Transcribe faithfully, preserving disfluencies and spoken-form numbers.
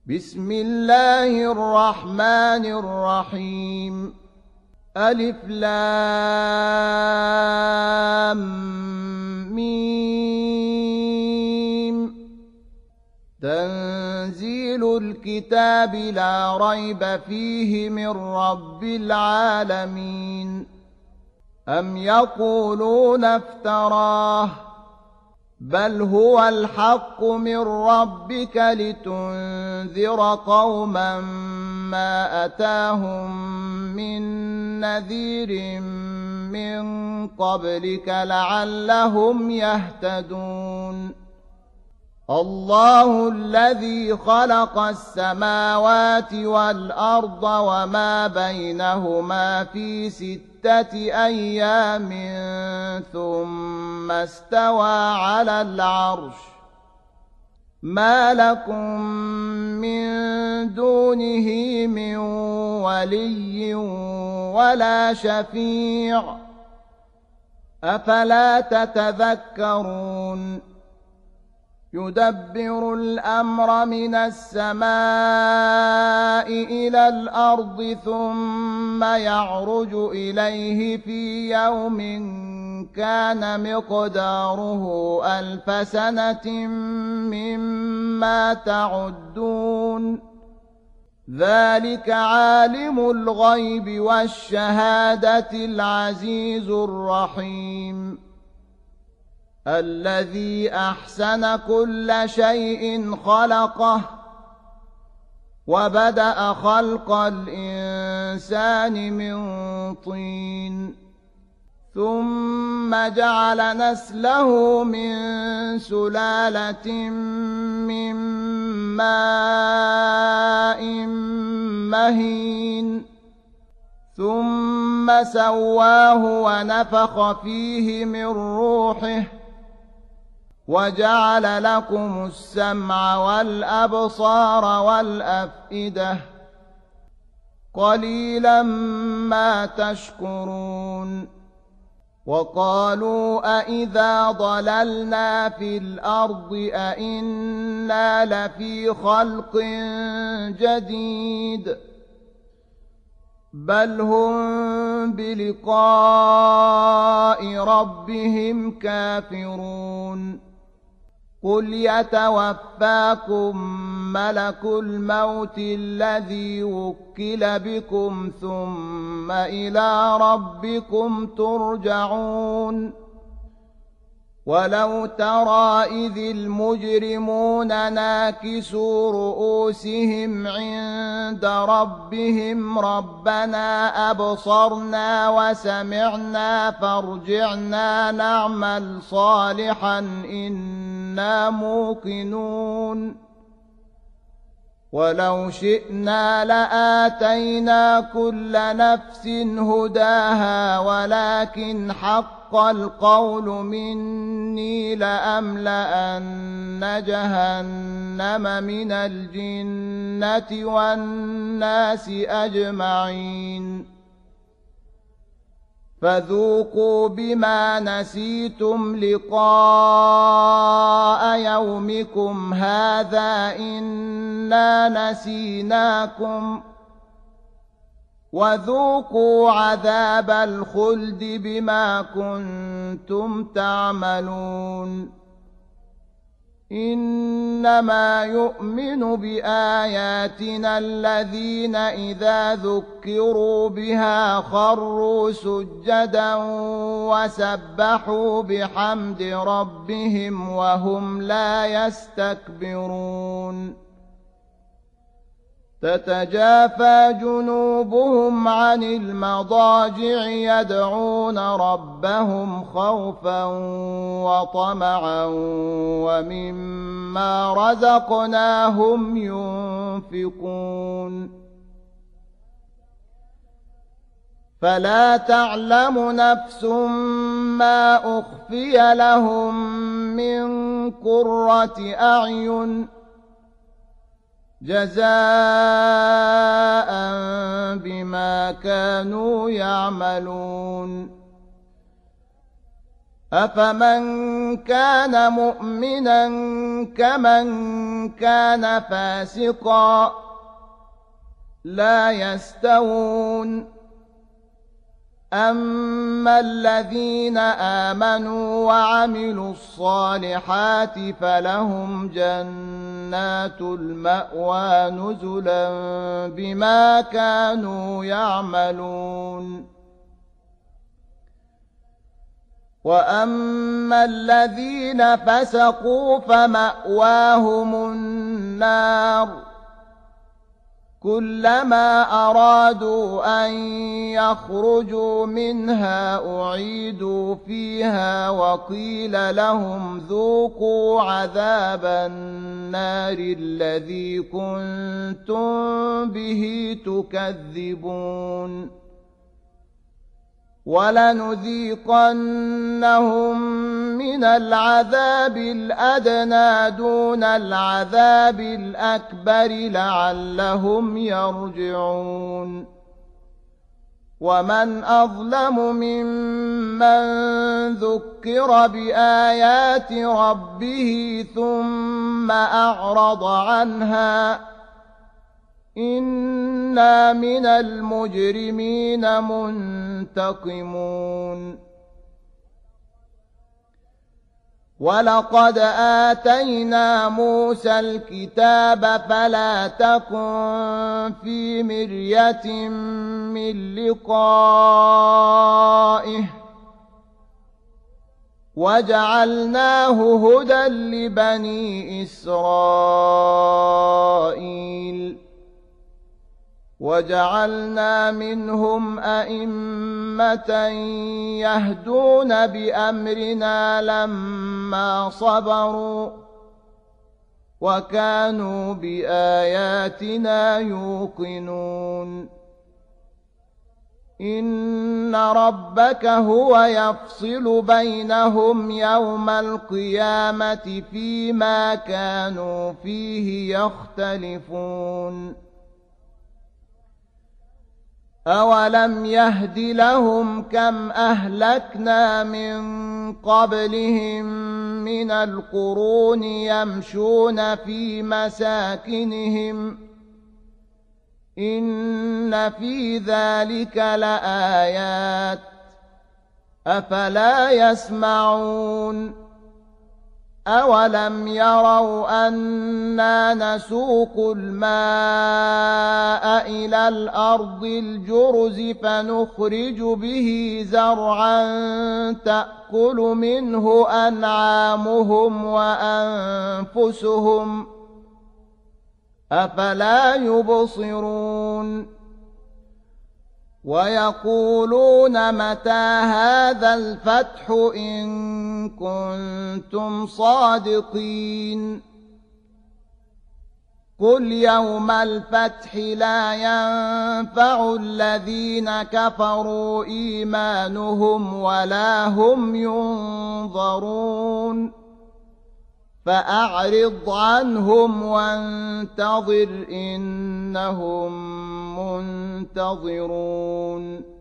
بسم الله الرحمن الرحيم. ألف لام ميم. تنزيل الكتاب لا ريب فيه من رب العالمين. أم يقولون افتراه بل هو الحق من ربك لتنذر قوما ما أتاهم من نذير من قبلك لعلهم يهتدون. الله الذي خلق السماوات والأرض وما بينهما في ستة أيام ثم استوى على العرش. ما لكم من دونه من ولي ولا شفيع أفلا تتذكرون. يدبر الأمر من السماء إلى الأرض ثم يعرج إليه في يوم كان مقداره ألف سنة مما تعدون. ذلك عالم الغيب والشهادة العزيز الرحيم. الذي أحسن كل شيء خلقه وبدأ خلق الإنسان من طين ثم جعل نسله من سلالة من ماء مهين ثم سواه ونفخ فيه من روحه وجعل لكم السمع والأبصار والأفئدة قليلا ما تشكرون. وقالوا أإذا ضللنا في الأرض أإنا لفي خلق جديد بل هم بلقاء ربهم كافرون. قل يتوفاكم ملك الموت الذي وكل بكم ثم إلى ربكم ترجعون. ولو ترى إذ المجرمون ناكسوا رؤوسهم عند ربهم ربنا أبصرنا وسمعنا فارجعنا نعمل صالحا إنا موقنون. ولو شئنا لآتينا كل نفس هداها ولكن حق القول مني لأملأن جهنم من الجنة والناس أجمعين. فذوقوا بما نسيتم لقاء يومكم هذا إنا نسيناكم وذوقوا عذاب الخلد بما كنتم تعملون. إنما يؤمن بآياتنا الذين إذا ذكروا بها خروا سجدا وسبحوا بحمد ربهم وهم لا يستكبرون. تتجافى جنوبهم عن المضاجع يدعون ربهم خوفا وطمعا ومما رزقناهم ينفقون. فلا تعلم نفس ما أخفي لهم من قرة أعين جزاء بما كانوا يعملون. أفمن كان مؤمنا كمن كان فاسقا لا يستوون أما الذين آمنوا وعملوا الصالحات فلهم جنات المأوى نزلا بما كانوا يعملون وأما الذين فسقوا فمأواهم النار كلما أرادوا أن يخرجوا منها أعيدوا فيها وقيل لهم ذوقوا عذاب النار الذي كنتم به تكذبون ولنذيقنهم من العذاب الأدنى دون العذاب الأكبر لعلهم يرجعون ومن أظلم ممن ذكر بآيات ربه ثم أعرض عنها إنا من المجرمين منتقمون ولقد آتينا موسى الكتاب فلا تكن في مرية من لقائه وجعلناه هدى لبني إسرائيل وجعلنا منهم أئمة يهدون بأمرنا لما صبروا وكانوا بآياتنا يوقنون إن ربك هو يفصل بينهم يوم القيامة فيما كانوا فيه يختلفون أولم يهد لهم كم أهلكنا من قبلهم من القرون يمشون في مساكنهم إن في ذلك لآيات أفلا يسمعون أولم يروا أنا نسوق الماء إلى الأرض الجرز فنخرج به زرعا تأكل منه أنعامهم وأنفسهم أفلا يبصرون ويقولون متى هذا الفتح إن كنتم صادقين قل يوم الفتح لا ينفع الذين كفروا إيمانهم ولا هم ينظرون فأعرض عنهم وانتظر إنهم منتظرون